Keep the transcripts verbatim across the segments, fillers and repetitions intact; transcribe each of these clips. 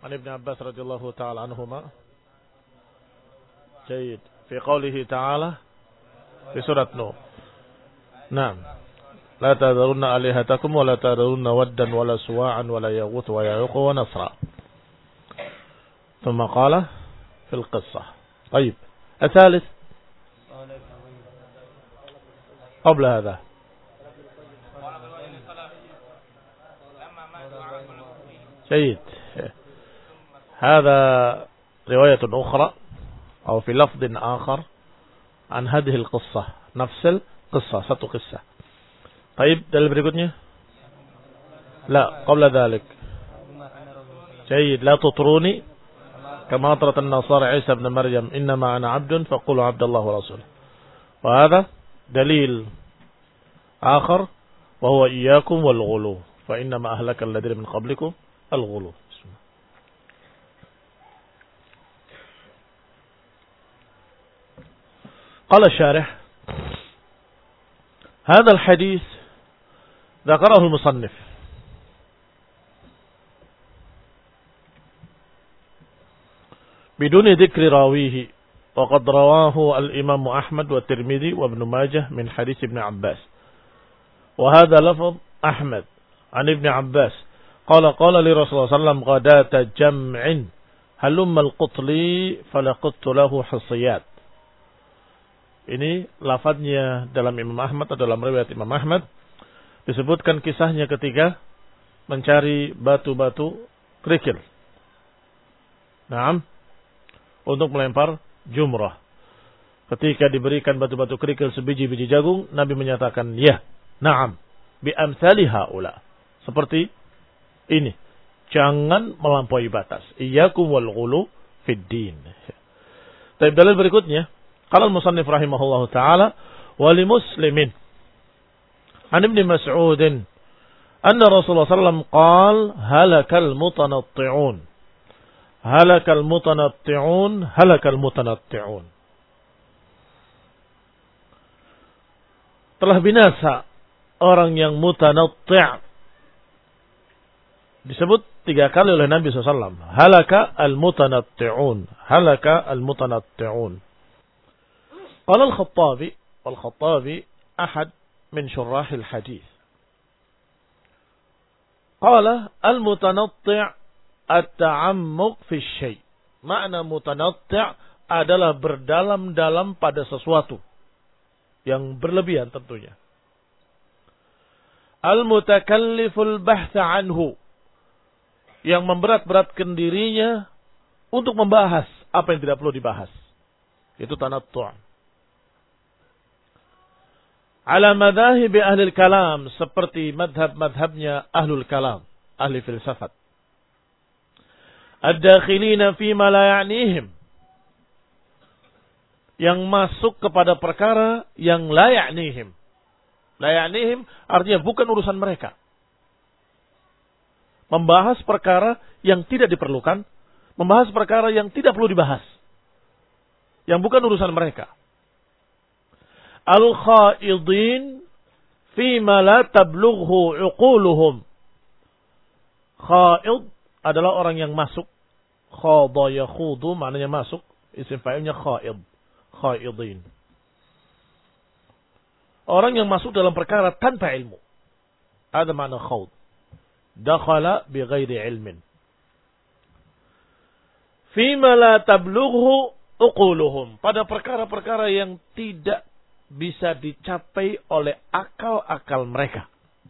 عن ابن عباس رضي الله تعالى عنهما. جيد. في قوله تعالى في سورة نور. نعم. لا تذرون آلهتكم ولا تذرون ودا ولا سواعا ولا يغوث ويعوق ونسرا. ثم قال في القصة. طيب. الثالث قبل هذا. جيد. هذا رواية أخرى أو في لفظ آخر عن هذه القصة. نفس القصة. satu قصة. طيب. dalil berikutnya. لا قبل ذلك. جيد. لا تطروني كما أطرت النصارى عيسى ابن مريم إنما أنا عبد فقولوا عبد الله ورسوله. وهذا دليل آخر وهو إياكم والغلو فإنما أهلك الذين من قبلكم الغلو. قال الشارح هذا الحديث ذكره المصنف بدون ذكر راويه وقد رواه الإمام أحمد والترمذي وابن ماجه من حديث ابن عباس وهذا لفظ أحمد عن ابن عباس قال قال لي رسول الله صلى الله عليه وسلم غداة جمع هلم القطلي فلقدت له حصيات. Ini lafadznya dalam Imam Ahmad atau dalam riwayat Imam Ahmad disebutkan kisahnya ketika mencari batu-batu kerikil. Naam, untuk melempar jumrah. Ketika diberikan batu-batu kerikil sebiji-biji jagung, Nabi menyatakan, "Ya, na'am, bi amsali haula." Seperti ini. Jangan melampaui batas. Iyyakum wal ghulu fid din. Tapi dalil berikutnya qala al-musannif rahimahullahu taala wa li muslimin an ibn Mas'ud anna Rasulullah sallallahu alaihi wasallam qala halakal mutanatti'un halakal mutanatti'un halakal mutanatti'un. Telah binasa orang yang mutanatti'. Disebut tiga kali oleh Nabi sallallahu alaihi wasallam. Halaka al-mutanatti'un. Halaka al-mutanatti'un. قال الخطابي والخطابي أحد من شراح الحديث قال المتنطع التعمق في الشيء. Makna mutanatti' adalah berdalam-dalam pada sesuatu yang berlebihan tentunya. Al-mutakalliful bahtha anhu, yang memberat-beratkan dirinya untuk membahas apa yang tidak perlu dibahas. Itu tanattu'. Ala madhahibi ahli kalam, seperti madhab-madhabnya ahlul kalam, ahli filsafat. Ad-dakhilina fima la ya'nihim, yang masuk kepada perkara yang la ya'nihim. La ya'nihim artinya bukan urusan mereka. Membahas perkara yang tidak diperlukan, membahas perkara yang tidak perlu dibahas, yang bukan urusan mereka. Al-khaidin fima la tablughu uquluhum. Khaid adalah orang yang masuk. Khada yakhudu maknanya masuk. Isim fa'ilnya khaid. Khaidin. Orang yang masuk dalam perkara tanpa ilmu. Ada makna khawd. Dakhala bi ghairi ilmin. Fima la tablughu uquluhum. Pada perkara-perkara yang tidak bisa dicapai oleh akal-akal mereka.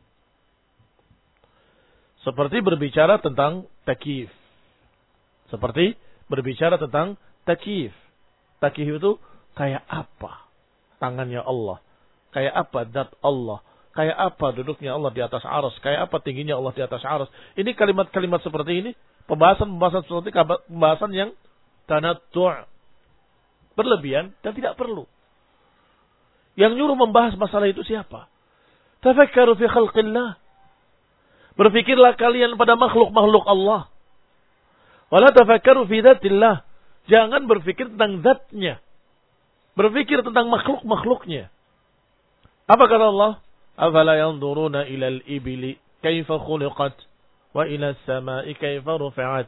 Seperti berbicara tentang takyif. Seperti berbicara tentang takyif. Takyif itu kayak apa tangannya Allah. Kayak apa zat Allah. Kayak apa duduknya Allah di atas arsy. Kayak apa tingginya Allah di atas arsy. Ini kalimat-kalimat seperti ini. Pembahasan-pembahasan seperti pembahasan yang tanattu'. Berlebihan dan tidak perlu. Yang nyuruh membahas masalah itu siapa? Tafakkaru fi khalqillah. Berfikirlah kalian pada makhluk-makhluk Allah. Wala tafakkaru fi dzatillah. Jangan berfikir tentang zatnya. Berfikir tentang makhluk-makhluknya. Apa kata Allah? Afala yanzuruna ila al-ibili kaifa khuliqat wa ila as-sama'i kaifa rufi'at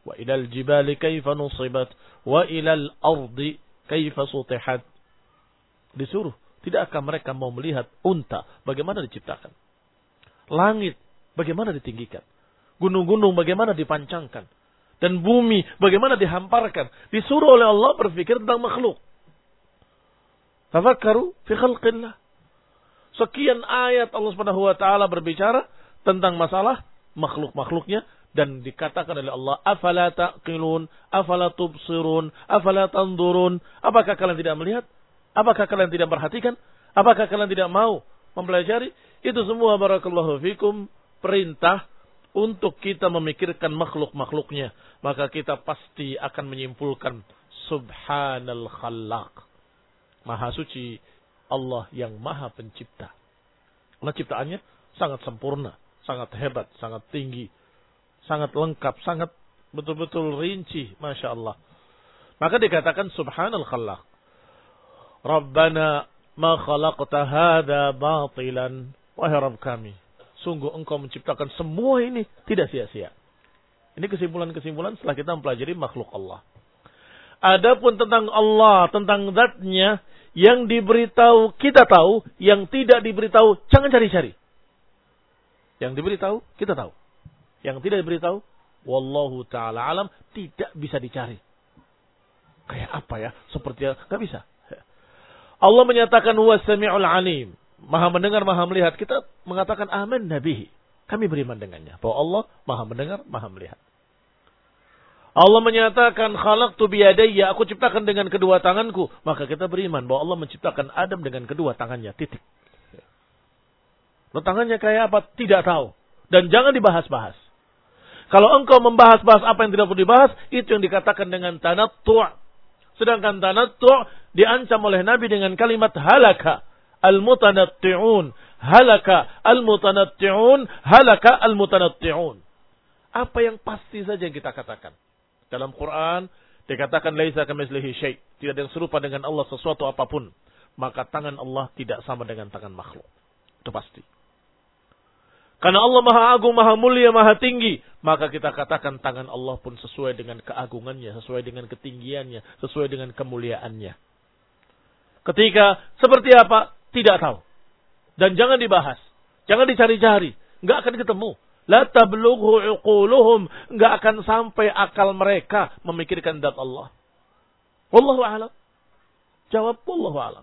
Wa ilal jibali kaifa nusibat. Wa ilal ardi kaifa sutihat. Disuruh. Tidakkah mereka mau melihat unta bagaimana diciptakan? Langit bagaimana ditinggikan? Gunung-gunung bagaimana dipancangkan? Dan bumi bagaimana dihamparkan? Disuruh oleh Allah berpikir tentang makhluk. Tafakkaru fi khalqillah. Sekian ayat Allah Subhanahu wa taala berbicara tentang masalah makhluk-makhluknya dan dikatakan oleh Allah, afala taqilun, afala tubsirun, afala tanzurun. Apakah kalian tidak melihat? Apakah kalian tidak perhatikan? Apakah kalian tidak mau mempelajari? Itu semua barakallahu fikum perintah untuk kita memikirkan makhluk-makhluknya. Maka kita pasti akan menyimpulkan subhanal khallaq. Maha suci Allah yang maha pencipta. Allah ciptaannya sangat sempurna, sangat hebat, sangat tinggi, sangat lengkap, sangat betul-betul rinci. Masya Allah. Maka dikatakan subhanal khallaq. Rabbana ma khalaqta hadha batilan. Wahai Rabb kami, sungguh engkau menciptakan semua ini tidak sia-sia. Ini kesimpulan-kesimpulan setelah kita mempelajari makhluk Allah. Adapun tentang Allah, tentang zatnya, yang diberitahu kita tahu, yang tidak diberitahu jangan cari-cari. Yang diberitahu kita tahu. Yang tidak diberitahu, wallahu ta'ala alam, tidak bisa dicari. Kayak apa ya? Seperti nggak bisa. Allah menyatakan huwa sami'ul alim. Maha mendengar, maha melihat. Kita mengatakan amin nabihi. Kami beriman dengannya. Bahwa Allah maha mendengar, maha melihat. Allah menyatakan khalaqtu biyadayya, aku ciptakan dengan kedua tanganku. Maka kita beriman bahwa Allah menciptakan Adam dengan kedua tangannya. Titik. Lo tangannya kayak apa? Tidak tahu. Dan jangan dibahas-bahas. Kalau engkau membahas-bahas apa yang tidak perlu dibahas, itu yang dikatakan dengan tanattu'. Sedangkan tanattu' diancam oleh Nabi dengan kalimat halaka al-mutanatti'un. Halaka al-mutanatti'un. Halaka al-mutanatti'un. Apa yang pasti saja yang kita katakan. Dalam Quran dikatakan laisa kamitslihi syai', tidak ada yang serupa dengan Allah sesuatu apapun. Maka tangan Allah tidak sama dengan tangan makhluk. Itu pasti. Karena Allah Maha Agung, Maha Mulia, Maha Tinggi, maka kita katakan tangan Allah pun sesuai dengan keagungannya, sesuai dengan ketinggiannya, sesuai dengan kemuliaannya. Ketika seperti apa? Tidak tahu. Dan jangan dibahas. Jangan dicari-cari. Enggak akan ketemu. La tablughu uquluhum, enggak akan sampai akal mereka memikirkan zat Allah. Wallahu a'lam. Jawab wallahu a'lam.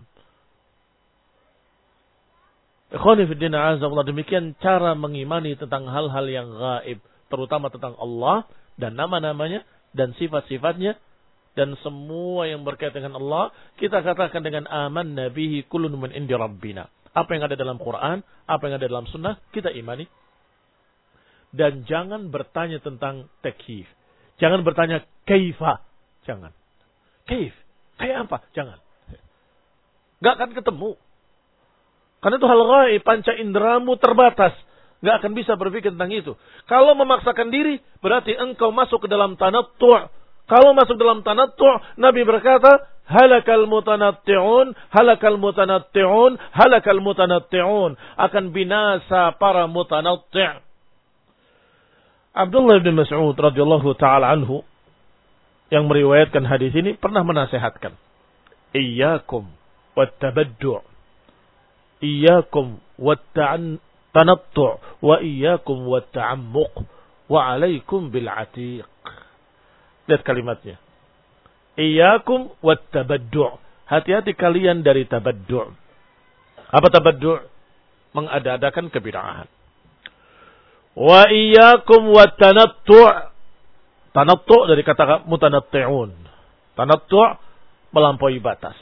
Ikhwani fi din azza demikian cara mengimani tentang hal-hal yang gaib, terutama tentang Allah dan nama-namanya dan sifat-sifatnya dan semua yang berkaitan dengan Allah, kita katakan dengan aman nabihi kullun min indi rabbina. Apa yang ada dalam Quran, apa yang ada dalam sunnah, kita imani. Dan jangan bertanya tentang takyif. Jangan bertanya kaifa. Jangan. Kaif. Kayak apa? Jangan. Gak akan ketemu. Karena itu hal gaib, panca inderamu terbatas. Gak akan bisa berpikir tentang itu. Kalau memaksakan diri, berarti engkau masuk ke dalam tanattu'. Kalau masuk dalam tanattu', Nabi berkata, halakal mutanatti'un, halakal mutanatti'un, halakal mutanatti'un. Akan binasa para mutanatti'. Abdullah bin Mas'ud radhiyallahu ta'ala anhu yang meriwayatkan hadis ini pernah menasihatkan, iyyakum wattabaddu', iyyakum wattanattu' wa iyyakum watta'ammuq wa 'alaikum bil 'atiq. Lihat kalimatnya. Iyyakum wattabaddu'. Hati-hati kalian dari tabaddu'. Apa tabaddu'? Mengada-adakan kebid'ahan. Wa iyyakum wattanattu'. Tanattu' dari kata mutanatti'un. Tanattu' melampaui batas.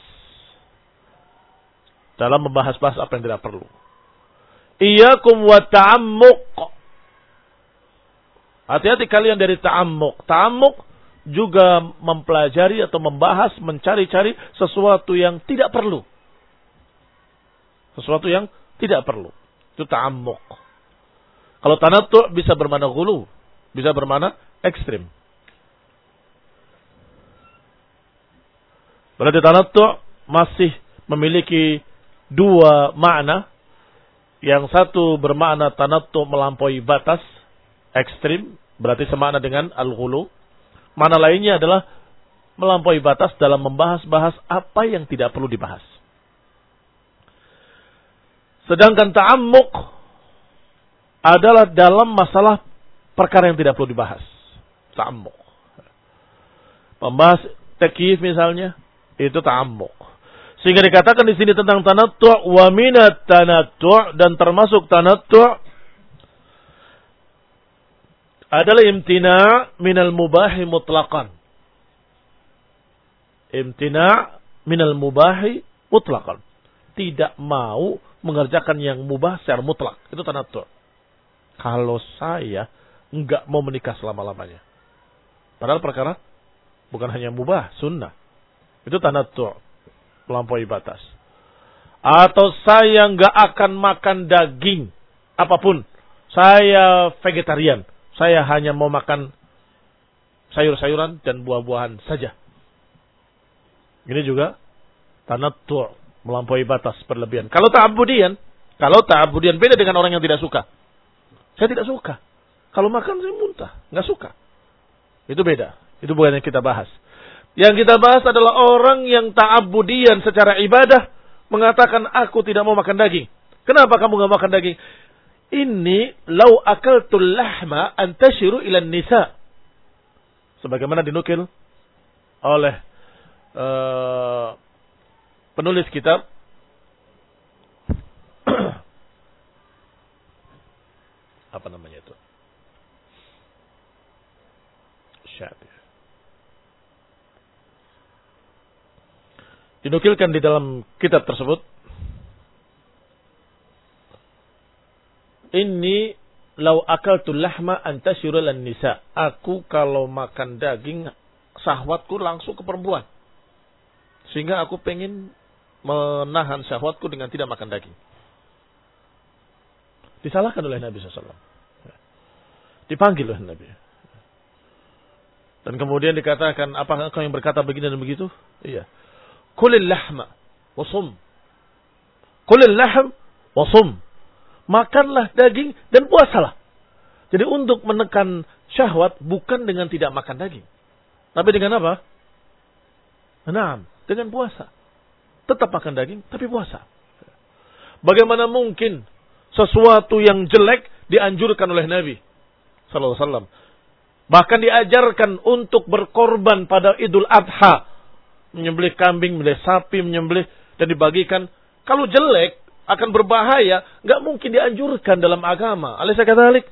Dalam membahas-bahas apa yang tidak perlu. Iyyakum watta'ammuq. Hati-hati kalian dari ta'ammuq. Ta'ammuq juga mempelajari atau membahas, mencari-cari sesuatu yang tidak perlu. Sesuatu yang tidak perlu. Itu ta'ammuq. Kalau tanattu' bisa bermakna ghulu, bisa bermakna ekstrim. Berarti tanattu' masih memiliki dua makna. Yang satu bermakna tanattu' melampaui batas, ekstrim, berarti semakna dengan al-ghulu. Mana lainnya adalah melampaui batas dalam membahas-bahas apa yang tidak perlu dibahas. Sedangkan ta'ammuk adalah dalam masalah perkara yang tidak perlu dibahas. Ta'ammuk. Membahas takyif misalnya, itu ta'ammuk. Sehingga dikatakan di sini tentang tanattu' wa minat tanattu' dan termasuk tanattu' adalah imtina' minal mubahi mutlaqan. Imtina' minal mubahi mutlaqan. Tidak mau mengerjakan yang mubah secara mutlak. Itu tanattu'. Kalau saya enggak mau menikah selama-lamanya. Padahal perkara bukan hanya mubah, sunnah. Itu tanattu'. Melampaui batas. Atau saya enggak akan makan daging apapun. Saya vegetarian. Saya hanya mau makan sayur-sayuran dan buah-buahan saja. Ini juga tanattu', melampaui batas, berlebihan. Kalau ta'abudian, kalau ta'abudian beda dengan orang yang tidak suka. Saya tidak suka. Kalau makan saya muntah, nggak suka. Itu beda. Itu bukan yang kita bahas. Yang kita bahas adalah orang yang ta'abudian secara ibadah mengatakan aku tidak mau makan daging. Kenapa kamu nggak makan daging? Ini lau akaltul lahma antashiru ilan nisa. Sebagaimana dinukil oleh uh, penulis kitab apa namanya itu? Syarih. Dinukilkan di dalam kitab tersebut, Inni lau akaltul lahma antashiru lan nisa. Aku kalau makan daging, syahwatku langsung ke perempuan. Sehingga aku pengen menahan syahwatku dengan tidak makan daging. Disalahkan oleh Nabi shallallahu alaihi wasallam. Dipanggil oleh Nabi. Dan kemudian dikatakan, apakah kau yang berkata begini dan begitu? Iya. Kulil lahma wasum. Kulil lahm wasum. Makanlah daging dan puasalah. Jadi untuk menekan syahwat bukan dengan tidak makan daging. Tapi dengan apa? Nah, dengan puasa. Tetap makan daging, tapi puasa. Bagaimana mungkin sesuatu yang jelek dianjurkan oleh Nabi sallallahu alaihi wasallam? Bahkan diajarkan untuk berkorban pada Idul Adha. Menyembelih kambing, menyembelih sapi, menyembelih dan dibagikan. Kalau jelek, akan berbahaya, nggak mungkin dianjurkan dalam agama. Alaysa kadzalik?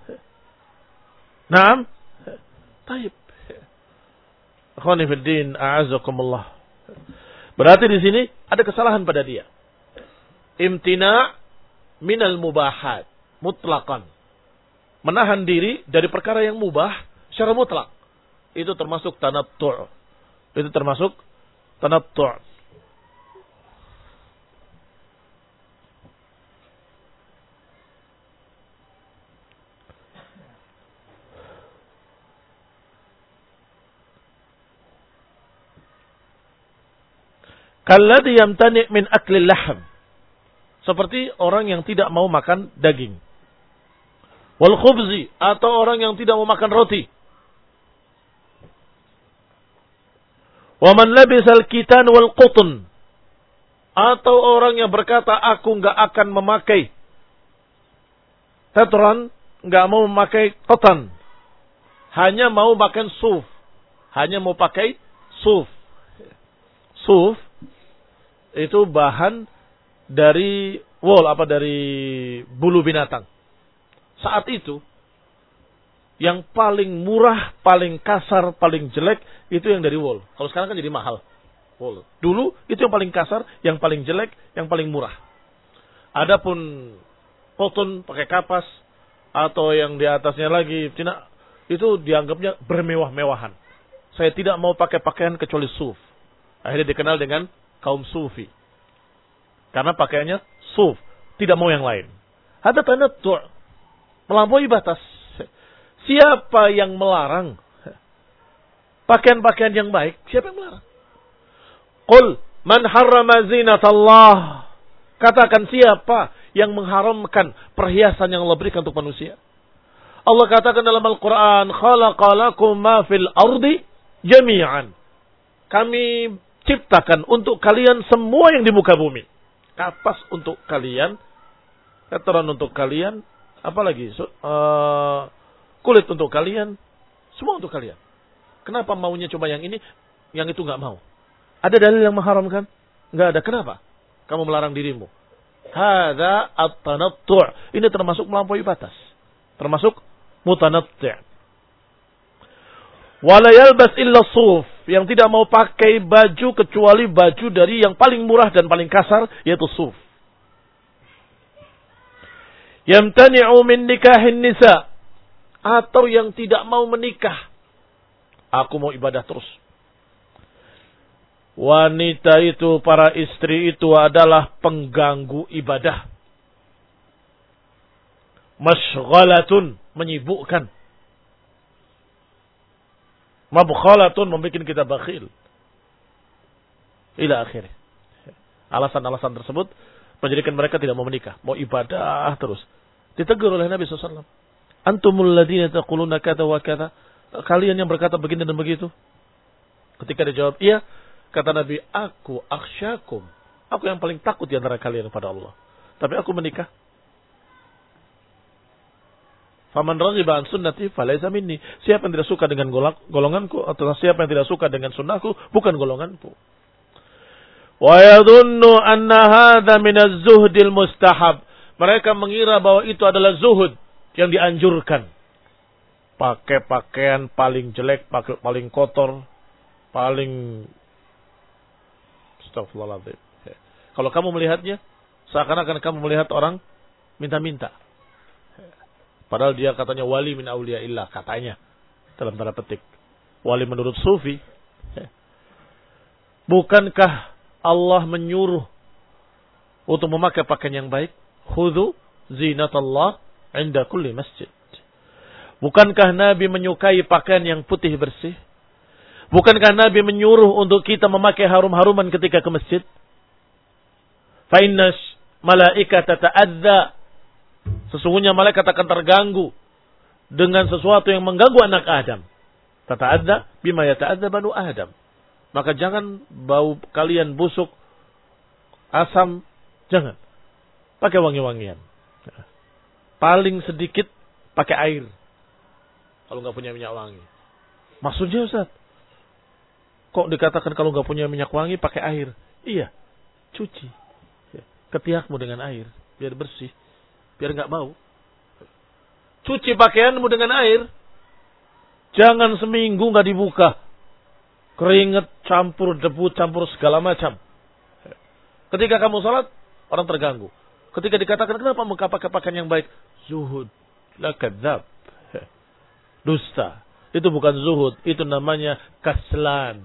Naam. Taib. Akhwani fid din, a'azzakumullah. Berarti di sini ada kesalahan pada dia. Imtina' minal mubahat mutlaqan. Menahan diri dari perkara yang mubah secara mutlak. Itu termasuk tanattu'. Itu termasuk tanattu'. Kalladhi yamtani' min akli lahm. Seperti orang yang tidak mau makan daging. Wal khubzi, atau orang yang tidak mau makan roti. Wa man labisal kitan wal qutun, atau orang yang berkata aku enggak akan memakai tatran, enggak mau memakai kotan, hanya mau makan suf, hanya mau pakai suf. Suf itu bahan dari wool, apa dari bulu binatang. Saat itu yang paling murah, paling kasar, paling jelek itu yang dari wool. Kalau sekarang kan jadi mahal. Wool. Dulu itu yang paling kasar, yang paling jelek, yang paling murah. Adapun cotton pakai kapas atau yang di atasnya lagi Cina, itu dianggapnya bermewah-mewahan. Saya tidak mau pakai pakaian kecuali suf. Akhirnya dikenal dengan kaum sufi. Karena pakaiannya suf, tidak mau yang lain. Ada tanattu', melampaui batas. Siapa yang melarang pakaian-pakaian yang baik? Siapa yang melarang? Qul man harrama zinatallah. Katakan siapa yang mengharamkan perhiasan yang Allah berikan untuk manusia? Allah katakan dalam Al-Quran, khalaqalakum ma fil ardi jami'an. Kami ciptakan untuk kalian semua yang di muka bumi. Kapas untuk kalian, kotoran untuk kalian, apalagi uh, kulit untuk kalian, semua untuk kalian. Kenapa maunya cuma yang ini, yang itu nggak mau? Ada dalil yang mengharamkan? Nggak ada. Kenapa? Kamu melarang dirimu. Hadza at-tanattu'. Ini termasuk melampaui batas. Termasuk mutanatti'. Wala yalbas illa suf, yang tidak mau pakai baju kecuali baju dari yang paling murah dan paling kasar, yaitu suf. Yamtani'u min nikahin nisa, atau yang tidak mau menikah. Aku mau ibadah terus. Wanita itu, para istri itu adalah pengganggu ibadah. Masyghalatun, menyibukkan. Mabkhalatun, membuat kita bakhil. Ila akhirnya. Alasan-alasan tersebut menjadikan mereka tidak mau menikah. Mau ibadah terus. Ditegur oleh Nabi shallallahu alaihi wasallam. Antumul ladina taquluna kata wa kata. Kalian yang berkata begini dan begitu. Ketika dijawab, iya. Kata Nabi, aku akhsyakum. Aku yang paling takut di antara kalian kepada Allah. Tapi aku menikah. Faman raghiba an sunnati falaysa minni. Siapa yang tidak suka dengan golonganku, atau siapa yang tidak suka dengan sunnahku, bukan golonganku. Wa yadhunnu anna hadha min az-zuhdil mustahab. Mereka mengira bahwa itu adalah zuhud yang dianjurkan. Pakai pakaian paling jelek, pakai paling kotor, paling astagfirullahaladzim. Kalau kamu melihatnya, seakan-akan kamu melihat orang minta-minta. Padahal dia katanya wali min auliyaillah, katanya. Dalam tanda petik. Wali menurut sufi. Bukankah Allah menyuruh untuk memakai pakaian yang baik? Khudhu zinatallah inda kulli masjid. Bukankah Nabi menyukai pakaian yang putih bersih? Bukankah Nabi menyuruh untuk kita memakai harum-haruman ketika ke masjid? Fa inna malaikata ta'adza. Sesungguhnya malaikat akan terganggu dengan sesuatu yang mengganggu anak Adam. Tata'adza bima yata'adza banu Adam. Maka jangan bau kalian busuk, asam, jangan. Pakai wangi-wangian. Paling sedikit pakai air. Kalau nggak punya minyak wangi. Maksudnya Ustaz, kok dikatakan kalau nggak punya minyak wangi pakai air? Iya, cuci ketiakmu dengan air biar bersih, biar nggak bau. Cuci pakaianmu dengan air. Jangan seminggu nggak dibuka. Keringat campur debu, campur segala macam. Ketika kamu salat, orang terganggu. Ketika dikatakan kenapa engkau pakai pakaian yang baik? Zuhud, la kadzab. Dusta. Itu bukan zuhud, itu namanya kaslan.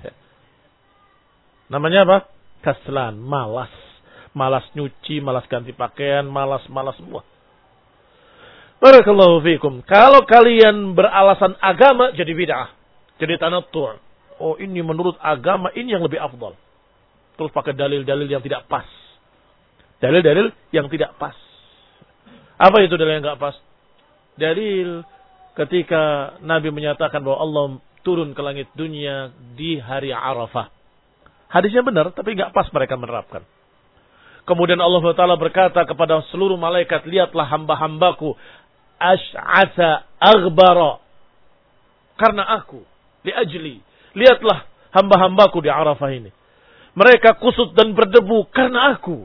Namanya apa? Kaslan, malas. Malas nyuci, malas ganti pakaian, malas-malas semua. Barakallahu fiikum. Kalau kalian beralasan agama jadi bid'ah, jadi tanattu'. Oh, ini menurut agama ini yang lebih afdal. Terus pakai dalil-dalil yang tidak pas. Dalil-dalil yang tidak pas. Apa itu dalil yang tidak pas? Dalil ketika Nabi menyatakan bahwa Allah turun ke langit dunia di hari Arafah. Hadisnya benar, tapi nggak pas mereka menerapkan. Kemudian Allah Taala berkata kepada seluruh malaikat, lihatlah hamba-hambaku, ash'asa aghbara, karena aku, li ajli, lihatlah hamba-hambaku di Arafah ini. Mereka kusut dan berdebu karena aku.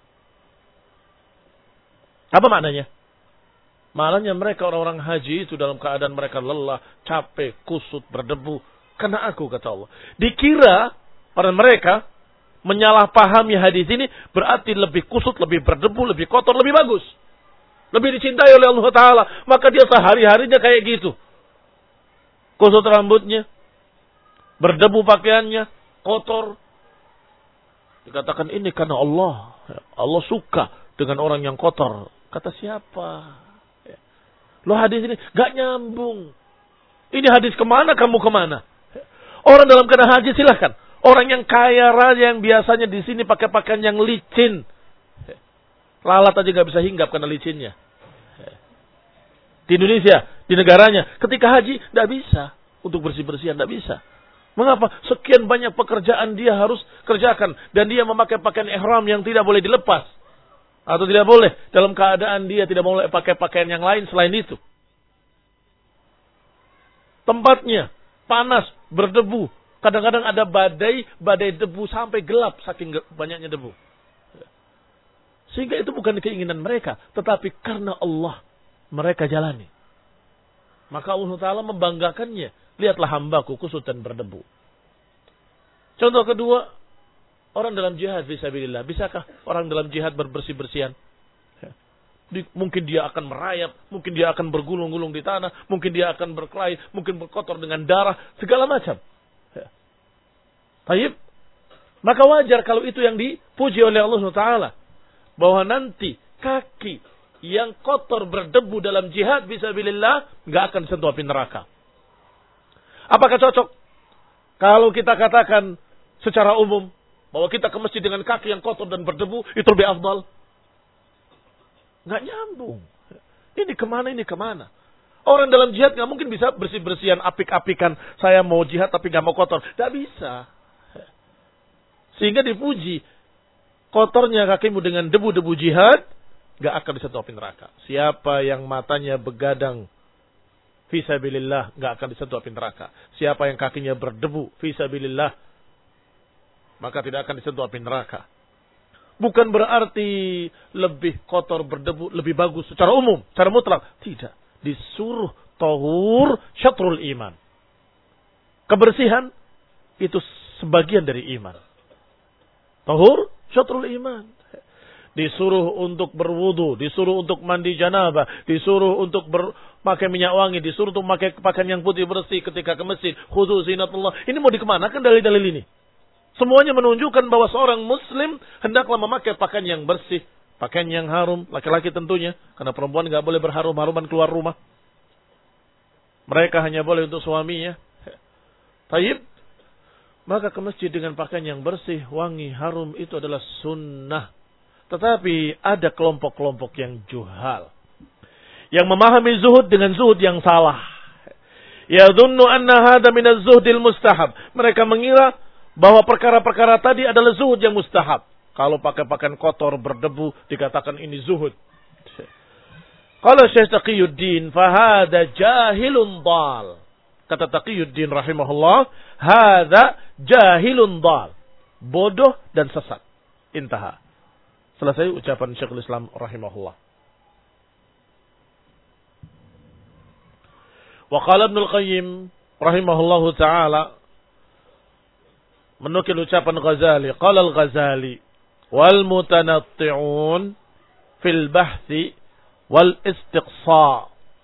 Apa maknanya? Maknanya mereka orang-orang haji itu dalam keadaan mereka lelah, capek, kusut, berdebu. Karena aku, kata Allah. Dikira orang mereka menyalahpahami hadis ini berarti lebih kusut, lebih berdebu, lebih kotor, lebih bagus. Lebih dicintai oleh Allah Ta'ala. Maka dia sehari-harinya kayak gitu. Kusut rambutnya, berdebu pakaiannya, kotor. Dikatakan ini karena Allah. Allah suka dengan orang yang kotor. Kata siapa? Loh hadis ini gak nyambung. Ini hadis kemana, kamu kemana? Orang dalam keadaan haji silahkan. Orang yang kaya raya yang biasanya di sini pakai pakaian yang licin. Lalat aja gak bisa hinggap karena licinnya. di Indonesia, di negaranya. Ketika haji, tidak bisa. Untuk bersih-bersihan, tidak bisa. Mengapa? Sekian banyak pekerjaan dia harus kerjakan. Dan dia memakai pakaian ihram yang tidak boleh dilepas. Atau tidak boleh. Dalam keadaan dia tidak boleh pakai pakaian yang lain selain itu. Tempatnya panas, berdebu. Kadang-kadang ada badai, badai debu sampai gelap saking banyaknya debu. Sehingga itu bukan keinginan mereka. Tetapi karena Allah mereka jalani. Maka Allah Ta'ala membanggakannya. Lihatlah hambaku kusut dan berdebu. Contoh kedua, orang dalam jihad fisabilillah. Bisakah orang dalam jihad berbersih-bersihan? Mungkin dia akan merayap, mungkin dia akan bergulung-gulung di tanah, mungkin dia akan berkelahi, mungkin berkotor dengan darah, segala macam. Baik. Maka wajar kalau itu yang dipuji oleh Allah subhanahu wa taala. Bahwa nanti kaki yang kotor berdebu dalam jihad fisabilillah nggak akan disentuh api neraka. Apakah cocok kalau kita katakan secara umum bahwa kita ke masjid dengan kaki yang kotor dan berdebu itu lebih afdal? Nggak nyambung. Ini kemana, ini kemana? Orang dalam jihad nggak mungkin bisa bersih-bersihan, apik-apikan. Saya mau jihad tapi nggak mau kotor. Nggak bisa. Sehingga dipuji. Kotornya kakimu dengan debu-debu jihad, nggak akan disentuh api neraka. Siapa yang matanya begadang, fisabilillah, nggak akan disentuh api neraka. Siapa yang kakinya berdebu, fisabilillah, maka tidak akan disentuh api neraka. Bukan berarti lebih kotor berdebu lebih bagus secara umum, secara mutlak. Tidak. Disuruh tahur syatrul iman. Kebersihan itu sebagian dari iman. Tahur syatrul iman. Disuruh untuk berwudu, disuruh untuk mandi janabah, disuruh untuk memakai minyak wangi, disuruh untuk memakai pakaian yang putih bersih ketika ke masjid. Khudhu zinatullah. Ini mau dikemanakan dalil-dalil ini? Semuanya menunjukkan bahwa seorang muslim hendaklah memakai pakaian yang bersih, pakaian yang harum, laki-laki tentunya, karena perempuan nggak boleh berharum-haruman keluar rumah. Mereka hanya boleh untuk suaminya. Taib. Maka ke masjid dengan pakaian yang bersih, wangi, harum itu adalah sunnah. Tetapi ada kelompok-kelompok yang juhal, yang memahami zuhud dengan zuhud yang salah. Yadhunnu anna hadha min az-zuhdil mustahab. Mereka mengira bahwa perkara-perkara tadi adalah zuhud yang mustahab. Kalau pakai pakaian kotor berdebu dikatakan ini zuhud. Qala Syekh Taqiyuddin, fa hadha jahilun dhal. Kata Taqiyuddin rahimahullah, hadha jahilun dhal. Bodoh dan sesat. Intaha. Selesai ucapan Syekhul Islam rahimahullah. Wa qala Ibnu Al-Qayyim rahimahullahu taala menukil ucapan Ghazali, qala Al-Ghazali wal mutanatti'un fil bahthi wal istiqsa.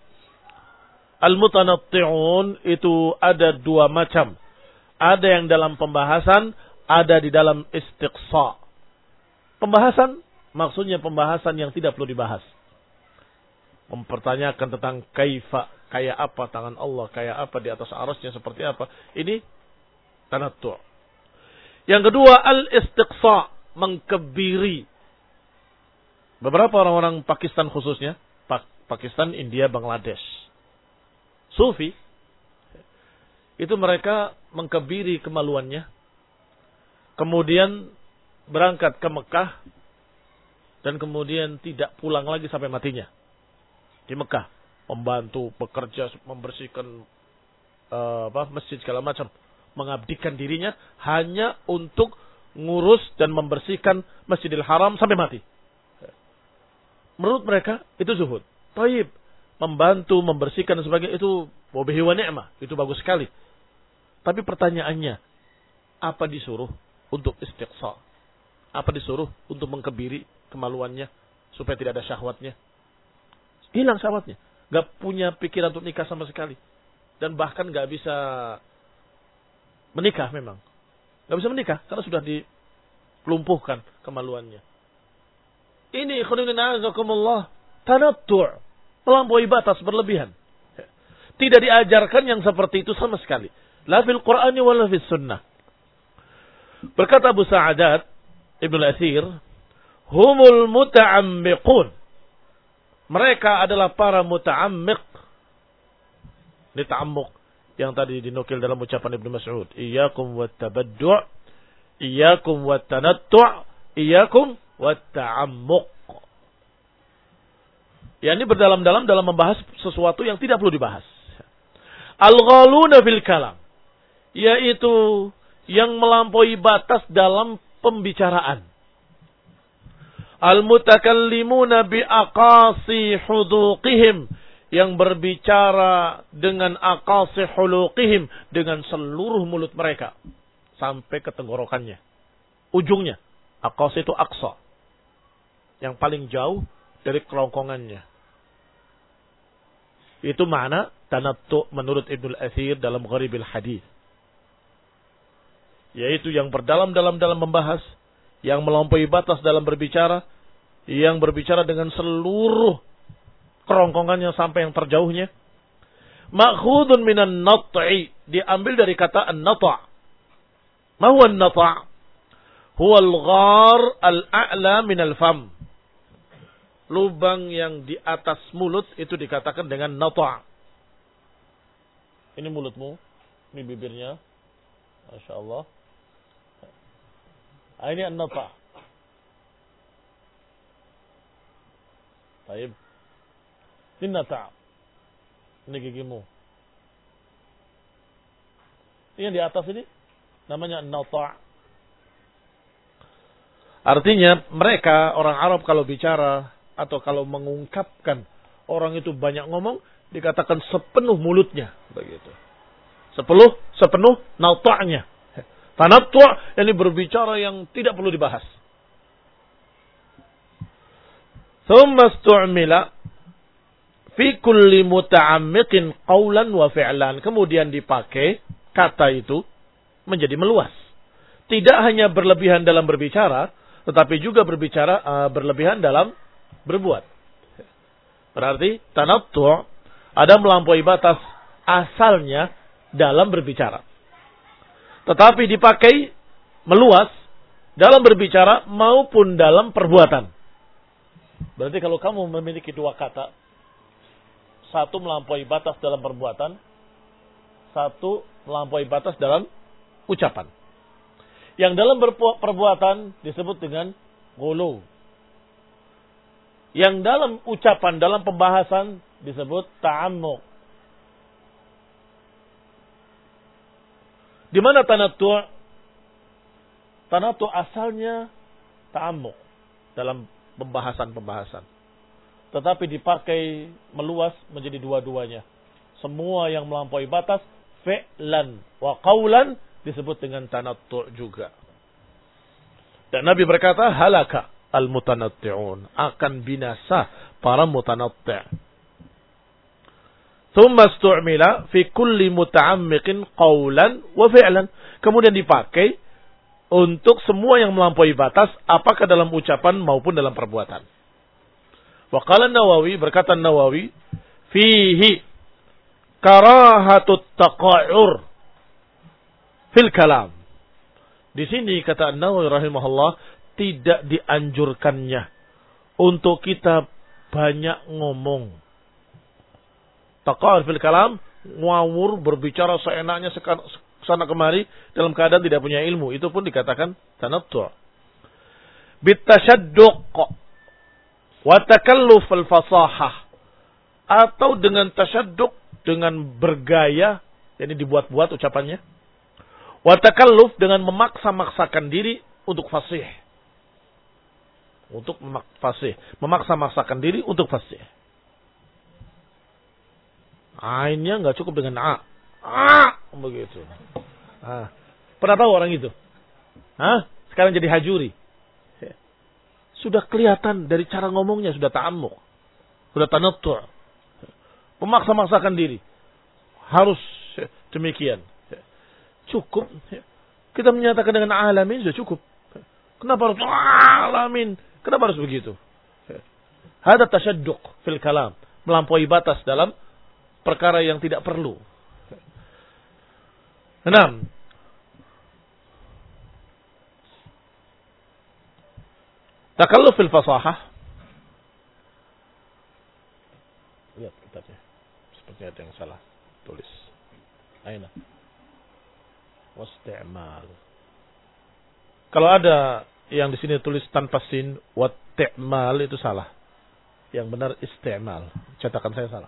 Al-mutanatti'un itu ada dua macam. Ada yang dalam pembahasan, ada di dalam istiqsa. Pembahasan maksudnya pembahasan yang tidak perlu dibahas. Mempertanyakan tentang kaifa, kayak apa tangan Allah, kayak apa di atas arasnya, seperti apa. Ini tanattu'. Yang kedua, al-istiqsa, mengkebiri. Beberapa orang-orang Pakistan khususnya, Pakistan, India, Bangladesh, Sufi, itu mereka mengkebiri kemaluannya, kemudian berangkat ke Mekah, dan kemudian tidak pulang lagi sampai matinya. Di Mekah, membantu, bekerja, membersihkan uh, apa, masjid segala macam. Mengabdikan dirinya hanya untuk ngurus dan membersihkan Masjidil Haram sampai mati. Menurut mereka itu zuhud. Taib, membantu, membersihkan dan sebagainya itu wabihi wa ni'mah, itu bagus sekali. Tapi pertanyaannya, apa disuruh untuk istiqsa? Apa disuruh untuk mengkebiri kemaluannya supaya tidak ada syahwatnya? Hilang syahwatnya. Gak punya pikiran untuk nikah sama sekali. Dan bahkan gak bisa menikah memang. Gak bisa menikah karena sudah dilumpuhkan kemaluannya. Ini khunina azakumullah tanattu', melampaui batas, berlebihan. Tidak diajarkan yang seperti itu sama sekali. La fil Qur'ani wa la fis sunnah. Berkata Abu Sa'adat Ibnu Al-Athir, humul muta'ammiqun. Mereka adalah para muta'ammiq. Ini ta'ammuq yang tadi dinukil dalam ucapan Ibnu Mas'ud. Iyyakum wat-tabaddu', iyyakum wat-tanattu', iyyakum wat-ta'ammuq. Ya, ini berdalam-dalam dalam membahas sesuatu yang tidak perlu dibahas. Al-ghaluna fil kalam, yaitu yang melampaui batas dalam pembicaraan. Al-mutakallimuna biaqasi huduqihim, yang berbicara dengan aqasi huluqihim, dengan seluruh mulut mereka sampai ke tenggorokannya, ujungnya. Aqasi itu aqsa, yang paling jauh dari kerongkongannya. Itu makna tanattu menurut Ibnu Al-Athir dalam Gharibil Hadis. Yaitu yang berdalam-dalam dalam membahas, yang melampaui batas dalam berbicara, yang berbicara dengan seluruh kerongkongannya sampai yang terjauhnya. Ma'khudun minan nat'i, diambil dari kata an-nata'. Ma huwa an-nata'? Huwa al-ghar al-a'la minal fam. Lubang yang di atas mulut itu dikatakan dengan nata'. Ini mulutmu, ini bibirnya, Masya Allah. Nah, ini an-nata'. Baik. Ini nata'. Ini gigimu. Ini yang di atas ini namanya an-nata'. Artinya mereka orang Arab kalau bicara atau kalau mengungkapkan, orang itu banyak ngomong, dikatakan sepenuh mulutnya, begitu. Sepenuh, sepenuh nauta'nya. Tanattu' ini berbicara yang tidak perlu dibahas. Tsumma istu'mila fi kulli muta'ammiqin qawlan wa fi'lan. Kemudian dipakai kata itu menjadi meluas. Tidak hanya berlebihan dalam berbicara, tetapi juga berbicara uh, berlebihan dalam berbuat. Berarti tanattu' ada melampaui batas asalnya dalam berbicara, tetapi dipakai meluas dalam berbicara maupun dalam perbuatan. Berarti kalau kamu memiliki dua kata, satu melampaui batas dalam perbuatan, satu melampaui batas dalam ucapan. Yang dalam perbuatan disebut dengan ghulu. Yang dalam ucapan, dalam pembahasan disebut ta'ammuq. Di mana tanattu'? Tanattu' asalnya ta'ammuq dalam pembahasan-pembahasan. Tetapi dipakai meluas menjadi dua-duanya. Semua yang melampaui batas, fi'lan wa qawlan, disebut dengan tanattu' juga. Dan Nabi berkata, halaka al-mutanatti'un, akan binasa para mutanatti'. Tsumma istu'mila fi kulli muta'ammiqin qawlan wa fi'lan. Kemudian dipakai untuk semua yang melampaui batas, apakah dalam ucapan maupun dalam perbuatan. Wa qala an-Nawawi, berkata an-Nawawi, fihi karahatut taqa'ur fil kalam. Di sini kata an-Nawawi rahimahullah, tidak dianjurkannya untuk kita banyak ngomong. Taqa'ur fil kalam, ngawur, berbicara seenaknya sana kemari dalam keadaan tidak punya ilmu, itu pun dikatakan tanattu'. Bitasyaduq wa takalluf al-fasahah, atau dengan tasyadduq, dengan bergaya, jadi dibuat-buat ucapannya. Wa takalluf, dengan memaksa-maksakan diri untuk fasih. Untuk memak fasih, memaksa-maksakan diri untuk fasih. Ainnya nggak cukup dengan a, a begitu. Ah, pernah tahu orang itu? Hah? Sekarang jadi hajuri. Sudah kelihatan dari cara ngomongnya, sudah ta'ammuq, sudah tanattu', memaksa-maksakan diri. Harus demikian. Cukup. Kita menyatakan dengan alamin sudah cukup. Kenapa harus alamin? Kenapa harus begitu? Hada tasyadduq fil kalam, melampaui batas dalam perkara yang tidak perlu. Enam. Takalluf fil fasahah, Ternyata yang salah. Tulis. Aina. Wasti'mal. Kalau ada yang di sini tulis tanpa sin, watti'mal itu salah. Yang benar isti'mal. Cetakan saya salah.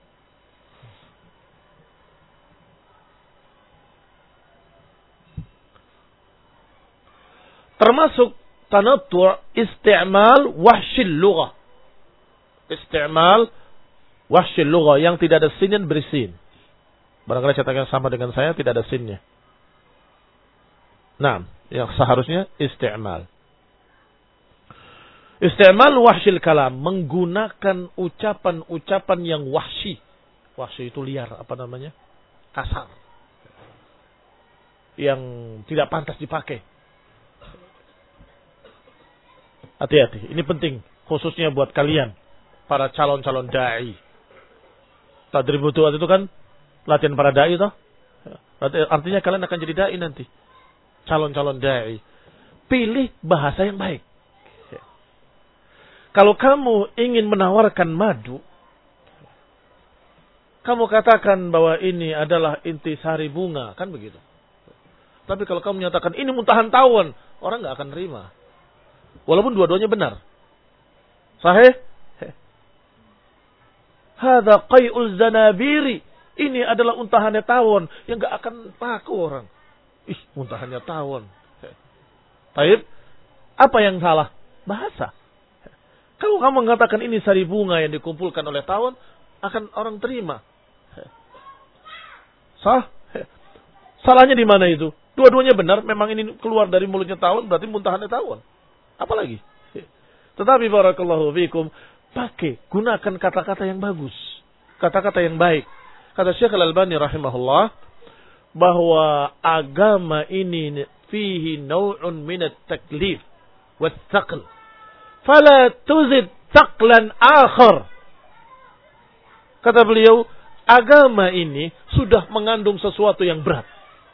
Termasuk tanattu' isti'mal wahsyil lughah. Isti'mal wahsyil lughah yang tidak ada sin beri sin. Barangkali cetakan sama dengan saya tidak ada sinnya. Nah, yang seharusnya isti'mal. Isti'mal wahsyil kalam, menggunakan ucapan-ucapan yang wahsy. Wahsy itu liar, apa namanya? Kasar. Yang tidak pantas dipakai. Hati-hati, ini penting khususnya buat kalian para calon-calon dai. Tadribut itu kan latihan para dai toh. Artinya kalian akan jadi dai nanti. Calon-calon dai. Pilih bahasa yang baik. Kalau kamu ingin menawarkan madu, kamu katakan bahwa ini adalah intisari bunga, kan begitu. Tapi kalau kamu menyatakan ini muntahan tawon, orang nggak akan terima. Walaupun dua-duanya benar. Sahih? Hadza qai'ul zanabiri. Ini adalah untahannya tawon yang nggak akan laku orang. Ih, muntahannya tawon. Baik. Apa yang salah? Bahasa. Kalau kamu mengatakan ini sari bunga yang dikumpulkan oleh tawon, akan orang terima. Sah? Salahnya di mana itu? Dua-duanya benar, memang ini keluar dari mulutnya tawon, berarti muntahannya tawon. Apalagi? Tetapi barakallahu fikum, pakai, gunakan kata-kata yang bagus. Kata-kata yang baik. Kata Syekh Al-Albani rahimahullah, bahwa agama ini fihi naw'un minat taklif wa thaql. Fala tuzid thaqlan akhar. Kata beliau, agama ini sudah mengandung sesuatu yang berat.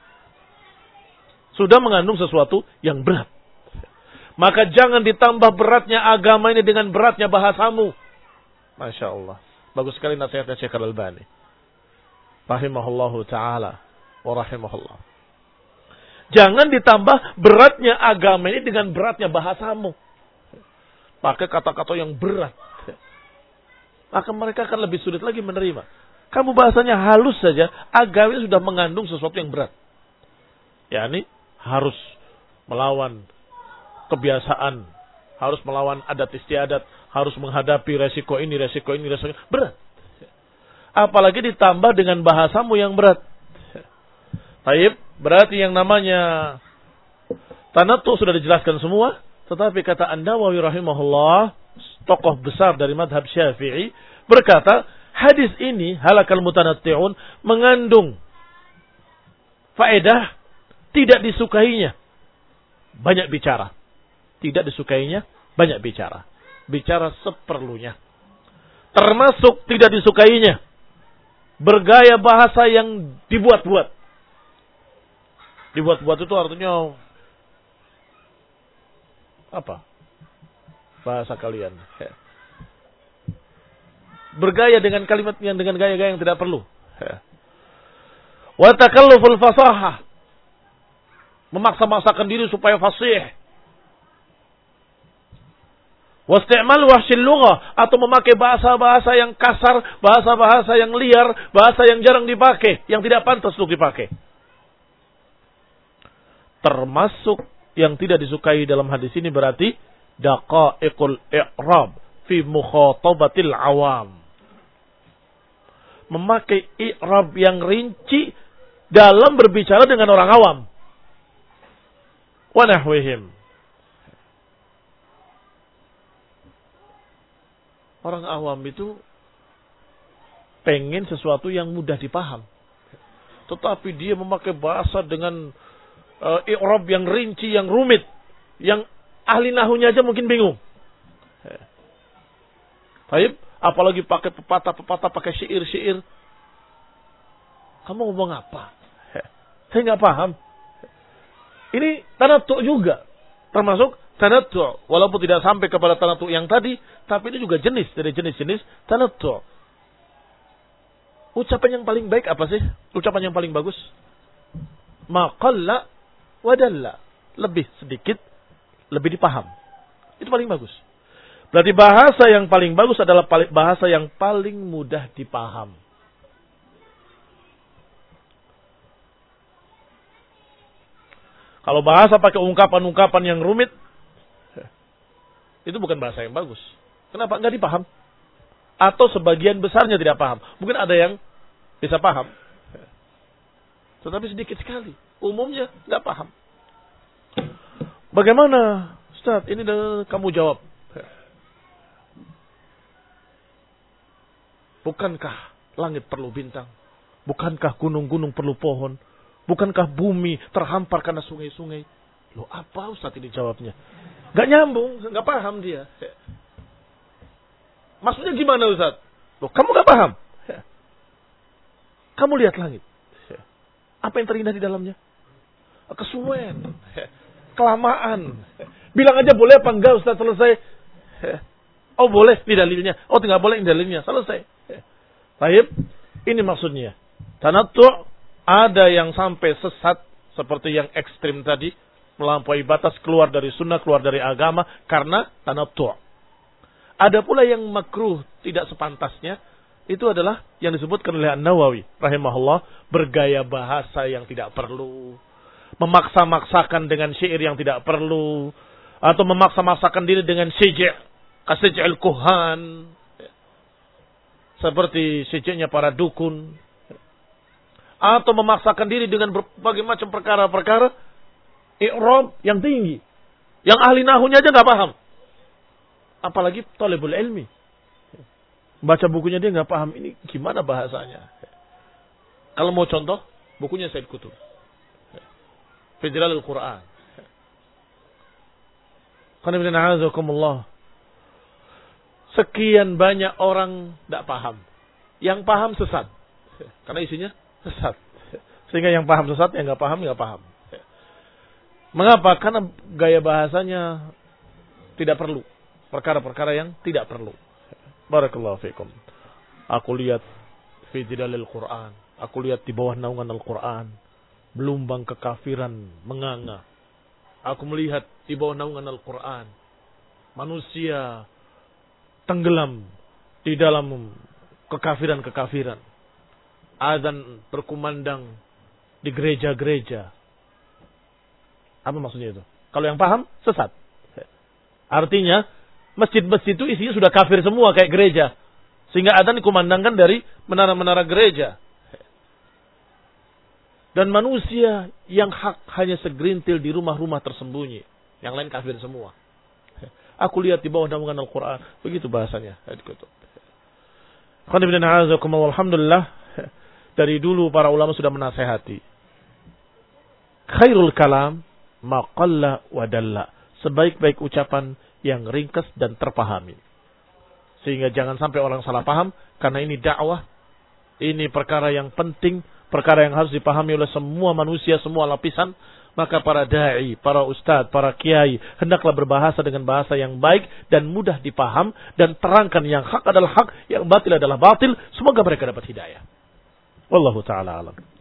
Sudah mengandung sesuatu yang berat. Maka jangan ditambah beratnya agama ini dengan beratnya bahasamu. Masya Allah. Bagus sekali nasihatnya Syekh Al-Albani. Rahimahullahu ta'ala. Wa rahimahullah. Jangan ditambah beratnya agama ini dengan beratnya bahasamu. Pakai kata-kata yang berat. Maka mereka akan lebih sulit lagi menerima. Kamu bahasanya halus saja, agama ini sudah mengandung sesuatu yang berat. yakni harus melawan kebiasaan, harus melawan adat istiadat, harus menghadapi resiko ini, resiko ini, resiko ini. Berat. Apalagi ditambah dengan bahasamu yang berat. Taib, berarti yang namanya tanattu sudah dijelaskan semua. Tetapi kata An-Nawawi rahimahullah, tokoh besar dari madhab Syafi'i, berkata, hadis ini, halakal mutanatti'un, mengandung faedah tidak disukainya banyak bicara. Tidak disukainya banyak bicara. Bicara seperlunya. Termasuk tidak disukainya bergaya bahasa yang dibuat-buat. Dibuat-buat itu artinya apa? Bahasa kalian. Bergaya dengan kalimat yang dengan gaya-gaya yang tidak perlu. Wa takalluful fasahah. Memaksa-maksakan diri supaya fasih. Wa isti'mal wahsyil lughah, atau memakai bahasa-bahasa yang kasar, bahasa-bahasa yang liar, bahasa yang jarang dipakai, yang tidak pantas untuk dipakai. Termasuk yang tidak disukai dalam hadis ini berarti daqaiqul i'rab fi mukhatabatil awam. Memakai i'rab yang rinci dalam berbicara dengan orang awam. Wa nahwihim. Orang awam itu pengen sesuatu yang mudah dipaham. Tetapi dia memakai bahasa dengan uh, i'rab yang rinci, yang rumit. Yang ahli nahunya aja mungkin bingung. Baik, apalagi pakai pepatah-pepatah, pakai syair-syair. Kamu ngomong apa? Saya nggak paham. Ini tanattu juga. Termasuk tanattu. Walaupun tidak sampai kepada tanattu yang tadi, tapi ini juga jenis dari jenis-jenis tanattu. Ucapan yang paling baik apa sih? Ucapan yang paling bagus? Ma qalla wa dalla. Lebih sedikit, lebih dipaham. Itu paling bagus. Berarti bahasa yang paling bagus adalah bahasa yang paling mudah dipaham. Kalau bahasa pakai ungkapan-ungkapan yang rumit, itu bukan bahasa yang bagus. Kenapa? Nggak dipaham. Atau sebagian besarnya tidak paham. Mungkin ada yang bisa paham. Tetapi sedikit sekali. Umumnya nggak paham. Bagaimana? Ustaz, ini kamu jawab. Bukankah langit perlu bintang? Bukankah gunung-gunung perlu pohon? Bukankah bumi terhampar karena sungai-sungai? Loh apa Ustaz ini jawabnya? Gak nyambung, gak paham dia. Maksudnya gimana Ustaz? Loh kamu gak paham? Kamu lihat langit. Apa yang terindah di dalamnya? Kesuwen. Kelamaan. Bilang aja boleh apa enggak Ustaz, selesai. Oh boleh, ini dalilnya. Oh tidak boleh, ini dalilnya. Selesai. Baik, ini maksudnya. Tanattu' ada yang sampai sesat seperti yang ekstrim tadi, melampaui batas, keluar dari sunnah, keluar dari agama karena tanattu'. Ada pula yang makruh, tidak sepantasnya, itu adalah yang disebutkan oleh An-Nawawi rahimahullah, bergaya bahasa yang tidak perlu, memaksa-maksakan dengan syair yang tidak perlu, atau memaksa-maksakan diri dengan sij', kasij'il kuhan, seperti sij'nya para dukun, atau memaksakan diri dengan berbagai macam perkara-perkara i'rab yang tinggi, yang ahli nahunya aja nggak paham, apalagi talibul ilmi. Baca bukunya dia nggak paham ini gimana bahasanya. Kalau mau contoh, bukunya Said Qutb, Fi Dhilalil Quran. Sekian banyak orang tidak paham, yang paham sesat, karena isinya sesat. Sehingga yang paham sesat, yang nggak paham nggak paham. Mengapa? Karena gaya bahasanya tidak perlu, perkara-perkara yang tidak perlu. Barakallahu fikum. Aku lihat fi Dhilalil Quran, aku lihat di bawah naungan Al-Quran, belumbang kekafiran menganga. Aku melihat di bawah naungan Al-Quran, manusia tenggelam di dalam kekafiran-kekafiran. Azan berkumandang di gereja-gereja. Apa maksudnya itu? Kalau yang paham, sesat. Artinya, masjid-masjid itu isinya sudah kafir semua kayak gereja. Sehingga azan dikumandangkan dari menara-menara gereja. Dan manusia yang hak hanya segerintil di rumah-rumah tersembunyi. Yang lain kafir semua. Aku lihat di bawah naungan Al-Quran. Begitu bahasanya. Alhamdulillah. Dari dulu para ulama sudah menasehati. Khairul kalam ma qalla wa dalla. Sebaik-baik ucapan yang ringkas dan terpahami. Sehingga jangan sampai orang salah paham. Karena ini dakwah. Ini perkara yang penting. Perkara yang harus dipahami oleh semua manusia, semua lapisan. Maka para da'i, para ustadz, para kiai, hendaklah berbahasa dengan bahasa yang baik dan mudah dipaham. Dan terangkan yang hak adalah hak, yang batil adalah batil. Semoga mereka dapat hidayah. Wallahu ta'ala alam.